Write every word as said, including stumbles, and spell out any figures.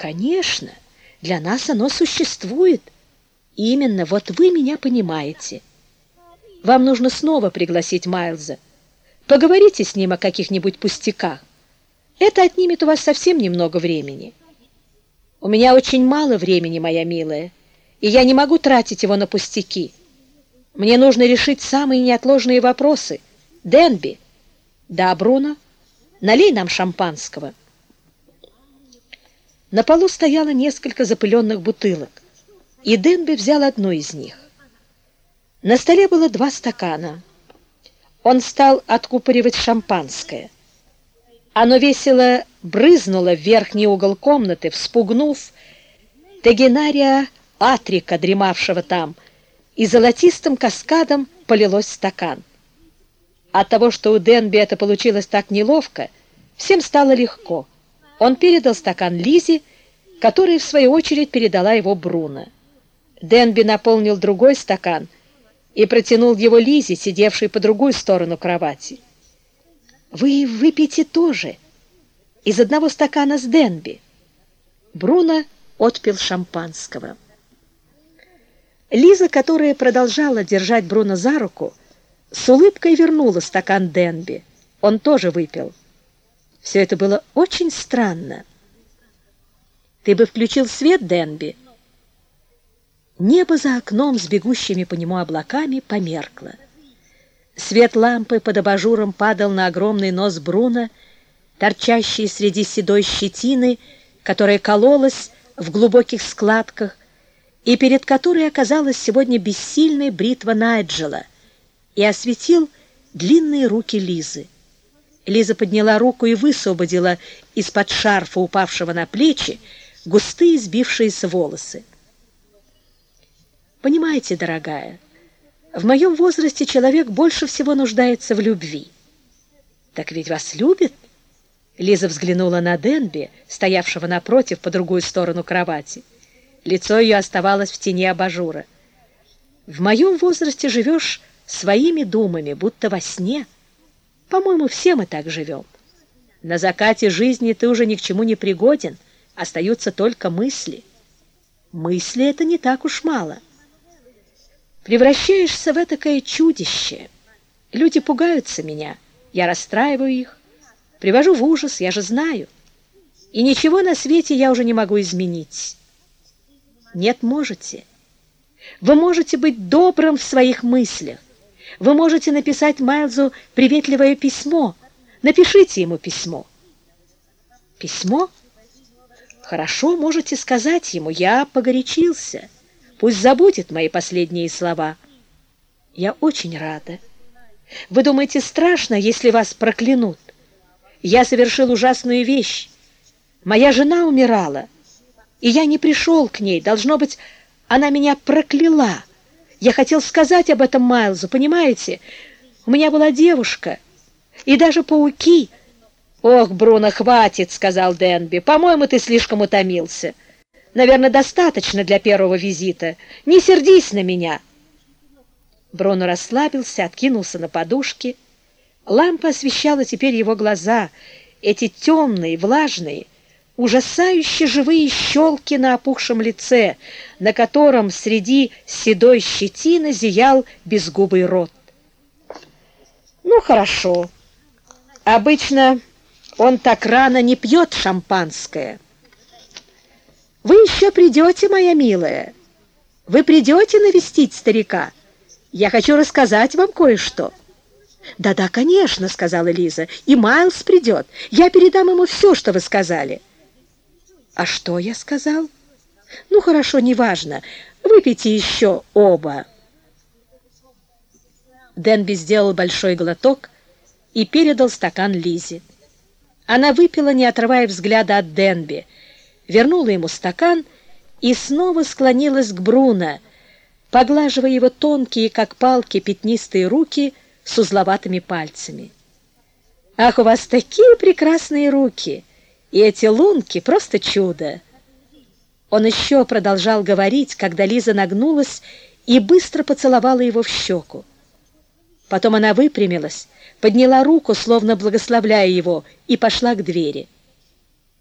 Конечно, для нас оно существует. Именно, вот вы меня понимаете. Вам нужно снова пригласить Майлза. Поговорите с ним о каких-нибудь пустяках. Это отнимет у вас совсем немного времени. У меня очень мало времени, моя милая, и я не могу тратить его на пустяки. Мне нужно решить самые неотложные вопросы. Денби. Да, Бруно, налей нам шампанского. На полу стояло несколько запыленных бутылок, и Денби взял одну из них. На столе было два стакана. Он стал откупоривать шампанское. Оно весело брызнуло в верхний угол комнаты, вспугнув Тегенария Атрика, дремавшего там, и золотистым каскадом полилось в стакан. От того, что у Денби это получилось так неловко, всем стало легко. Он передал стакан Лизе, которая, в свою очередь, передала его Бруно. Денби наполнил другой стакан и протянул его Лизе, сидевшей по другую сторону кровати. «Вы выпейте тоже, из одного стакана с Денби». Бруно отпил шампанского. Лиза, которая продолжала держать Бруно за руку, с улыбкой вернула стакан Денби. Он тоже выпил. Все это было очень странно. «Ты бы включил свет, Денби?» Небо за окном с бегущими по нему облаками померкло. Свет лампы под абажуром падал на огромный нос Бруно, торчащий среди седой щетины, которая кололась в глубоких складках, и перед которой оказалась сегодня бессильная бритва Найджела, и осветил длинные руки Лизы. Лиза подняла руку и высвободила из-под шарфа, упавшего на плечи, густые сбившиеся волосы. «Понимаете, дорогая, в моем возрасте человек больше всего нуждается в любви». «Так ведь вас любит?» Лиза взглянула на Денби, стоявшего напротив по другую сторону кровати. Лицо ее оставалось в тени абажура. «В моем возрасте живешь своими думами, будто во сне. По-моему, все мы так живем. На закате жизни ты уже ни к чему не пригоден, остаются только мысли. Мысли — это не так уж мало. Превращаешься в этакое чудище. Люди пугаются меня, я расстраиваю их, привожу в ужас, я же знаю. И ничего на свете я уже не могу изменить». «Нет, можете. Вы можете быть добрым в своих мыслях. Вы можете написать Майлзу приветливое письмо. Напишите ему письмо». «Письмо? Хорошо, можете сказать ему, я погорячился. Пусть забудет мои последние слова». «Я очень рада. Вы думаете, страшно, если вас проклянут? Я совершил ужасную вещь. Моя жена умирала, и я не пришел к ней. Должно быть, она меня прокляла. Я хотел сказать об этом Майлзу, понимаете? У меня была девушка, и даже пауки». «Ох, Бруно, хватит», — сказал Денби. «По-моему, ты слишком утомился. Наверное, достаточно для первого визита. Не сердись на меня». Бруно расслабился, откинулся на подушки. Лампа освещала теперь его глаза, эти темные, влажные, ужасающе живые щелки на опухшем лице, на котором среди седой щетины зиял безгубый рот. «Ну, хорошо. Обычно он так рано не пьет шампанское. Вы еще придете, моя милая? Вы придете навестить старика? Я хочу рассказать вам кое-что». «Да-да, конечно», — сказала Лиза, — «и Майлз придет. Я передам ему все, что вы сказали». «А что я сказал?» «Ну, хорошо, неважно. Выпейте еще оба». Денби сделал большой глоток и передал стакан Лизе. Она выпила, не отрывая взгляда от Денби, вернула ему стакан и снова склонилась к Бруно, поглаживая его тонкие, как палки, пятнистые руки с узловатыми пальцами. «Ах, у вас такие прекрасные руки! И эти лунки — просто чудо!» Он еще продолжал говорить, когда Лиза нагнулась и быстро поцеловала его в щеку. Потом она выпрямилась, подняла руку, словно благословляя его, и пошла к двери.